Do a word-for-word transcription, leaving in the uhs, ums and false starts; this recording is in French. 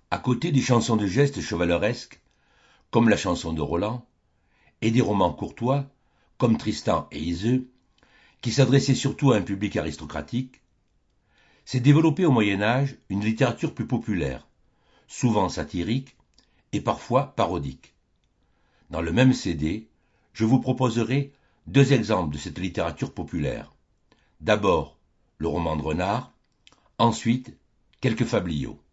À côté des chansons de gestes chevaleresques, comme la chanson de Roland, et des romans courtois, comme Tristan et Iseux, qui s'adressaient surtout à un public aristocratique, s'est développée au Moyen Âge une littérature plus populaire, souvent satirique et parfois parodique. Dans le même C D, je vous proposerai deux exemples de cette littérature populaire. D'abord, le roman de renard, ensuite, quelques fabliaux.